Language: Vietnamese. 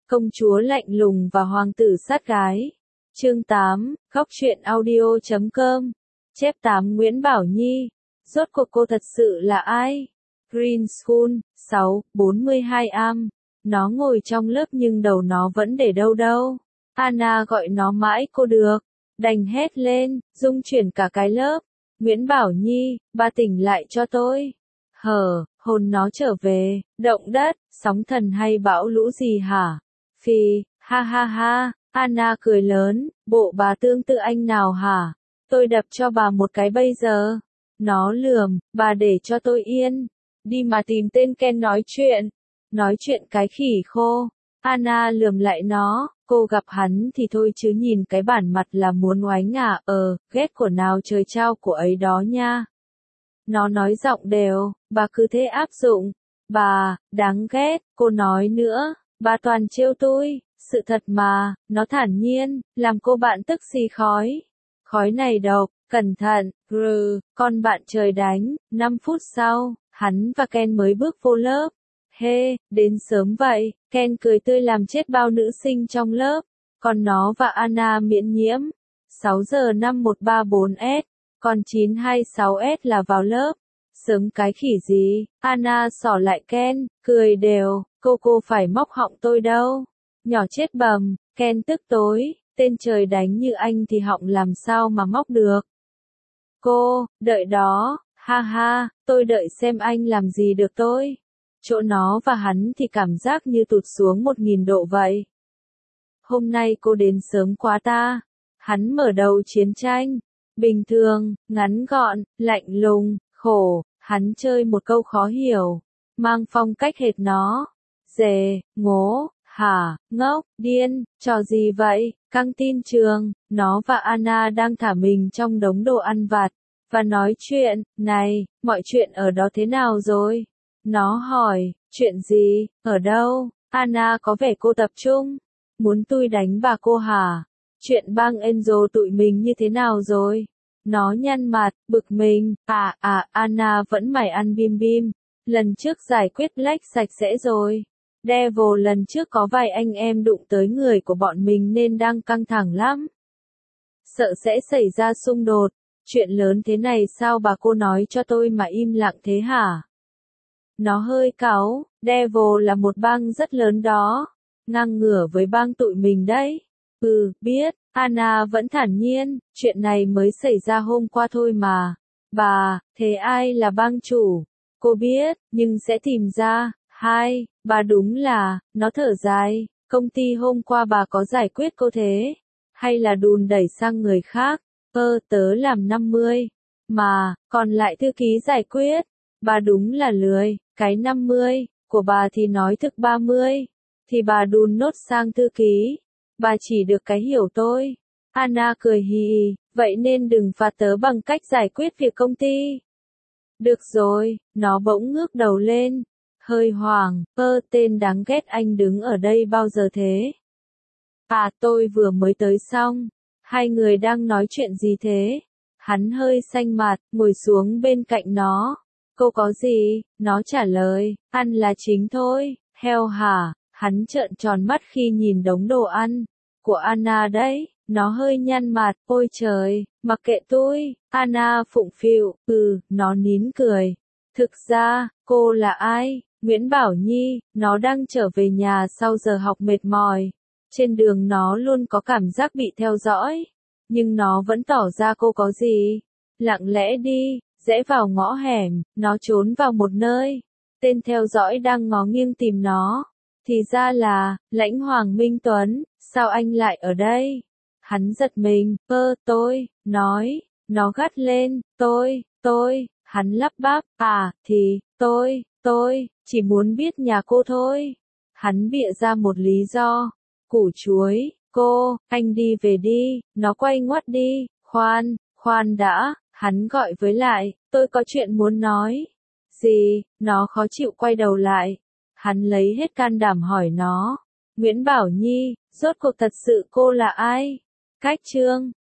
Công chúa lạnh lùng và hoàng tử sát gái. Chương 8, Góc truyện audio.com. Chép 8 Nguyễn Bảo Nhi. Rốt cuộc cô thật sự là ai? Green School, 6, 42 am. Nó ngồi trong lớp nhưng đầu nó vẫn để đâu. Anna gọi nó mãi cô được. Đành hét lên, rung chuyển cả cái lớp. Nguyễn Bảo Nhi, ba tỉnh lại cho tôi. Hồn nó trở về, động đất, sóng thần hay bão lũ gì hả? Phì, ha ha ha, Anna cười lớn, bộ bà tương tự anh nào hả? Tôi đập cho bà một cái bây giờ. Nó lườm, bà để cho tôi yên. Đi mà tìm tên Ken nói chuyện. Nói chuyện cái khỉ khô. Anna lườm lại nó, cô gặp hắn thì thôi chứ nhìn cái bản mặt là muốn oánh à, ghét của nào trời trao của ấy đó nha. Nó nói giọng đều, bà cứ thế áp dụng. Bà, đáng ghét, cô nói nữa, bà toàn trêu tôi, sự thật mà, nó thản nhiên, làm cô bạn tức xì khói. Khói này độc, cẩn thận, con bạn trời đánh. 5 phút sau, hắn và Ken mới bước vô lớp. Đến sớm vậy, Ken cười tươi làm chết bao nữ sinh trong lớp, còn nó và Anna miễn nhiễm. 6 giờ 5134S, còn 926S là vào lớp. Sớm cái khỉ gì, Anna xỏ lại Ken, cười đều, cô phải móc họng tôi đâu. Nhỏ chết bầm, Ken tức tối, tên trời đánh như anh thì họng làm sao mà móc được. Cô, đợi đó, ha ha, tôi đợi xem anh làm gì được tôi. Chỗ nó và hắn thì cảm giác như tụt xuống 1000 độ vậy. Hôm nay cô đến sớm quá ta. Hắn mở đầu chiến tranh. Bình thường, ngắn gọn, lạnh lùng, khổ, hắn chơi một câu khó hiểu. Mang phong cách hệt nó. Dề, ngố, hả, ngốc, điên, trò gì vậy? Căng tin trường, nó và Anna đang thả mình trong đống đồ ăn vặt. Và nói chuyện, này, mọi chuyện ở đó thế nào rồi? Nó hỏi, chuyện gì, ở đâu? Anna có vẻ cô tập trung. Muốn tôi đánh bà cô hả? Chuyện bang Angel tụi mình như thế nào rồi? Nó nhăn mặt, bực mình. Anna vẫn mải ăn bim bim. Lần trước giải quyết Black sạch sẽ rồi. Devil lần trước có vài anh em đụng tới người của bọn mình nên đang căng thẳng lắm. Sợ sẽ xảy ra xung đột. Chuyện lớn thế này sao bà cô nói cho tôi mà im lặng thế hả? Nó hơi cáu, Devil là một bang rất lớn đó. Ngang ngửa với bang tụi mình đấy. Biết, Anna vẫn thản nhiên, chuyện này mới xảy ra hôm qua thôi mà. Bà, thế ai là bang chủ? Cô biết, nhưng sẽ tìm ra. Bà đúng là, nó thở dài, công ty hôm qua bà có giải quyết cô thế? Hay là đùn đẩy sang người khác? Tớ làm 50. Mà, còn lại thư ký giải quyết. Bà đúng là lười, cái 50, của bà thì nói thực 30. Thì bà đùn nốt sang thư ký. Bà chỉ được cái hiểu tôi. Anna cười hì, vậy nên đừng phạt tớ bằng cách giải quyết việc công ty. Được rồi, nó bỗng ngước đầu lên. Hơi hoảng, tên đáng ghét anh đứng ở đây bao giờ thế? Tôi vừa mới tới xong. Hai người đang nói chuyện gì thế? Hắn hơi xanh mặt, ngồi xuống bên cạnh nó. Cô có gì? Nó trả lời, ăn là chính thôi. Heo hả? Hắn trợn tròn mắt khi nhìn đống đồ ăn của Anna đấy. Nó hơi nhăn mặt, ôi trời, mặc kệ tôi. Anna phụng phịu, nó nín cười. Thực ra, cô là ai? Nguyễn Bảo Nhi, nó đang trở về nhà sau giờ học mệt mỏi. Trên đường nó luôn có cảm giác bị theo dõi. Nhưng nó vẫn tỏ ra cô có gì. Lặng lẽ đi, rẽ vào ngõ hẻm, nó trốn vào một nơi. Tên theo dõi đang ngó nghiêng tìm nó. Thì ra là, Lãnh Hoàng Minh Tuấn, sao anh lại ở đây? Hắn giật mình, tôi, nói, nó gắt lên, tôi, hắn lắp bắp, thì, tôi, chỉ muốn biết nhà cô thôi. Hắn bịa ra một lý do, củ chuối, cô, anh đi về đi, nó quay ngoắt đi, khoan đã, hắn gọi với lại, tôi có chuyện muốn nói. Gì, nó khó chịu quay đầu lại. Hắn lấy hết can đảm hỏi nó. Nguyễn Bảo Nhi, rốt cuộc thật sự cô là ai? Cách chương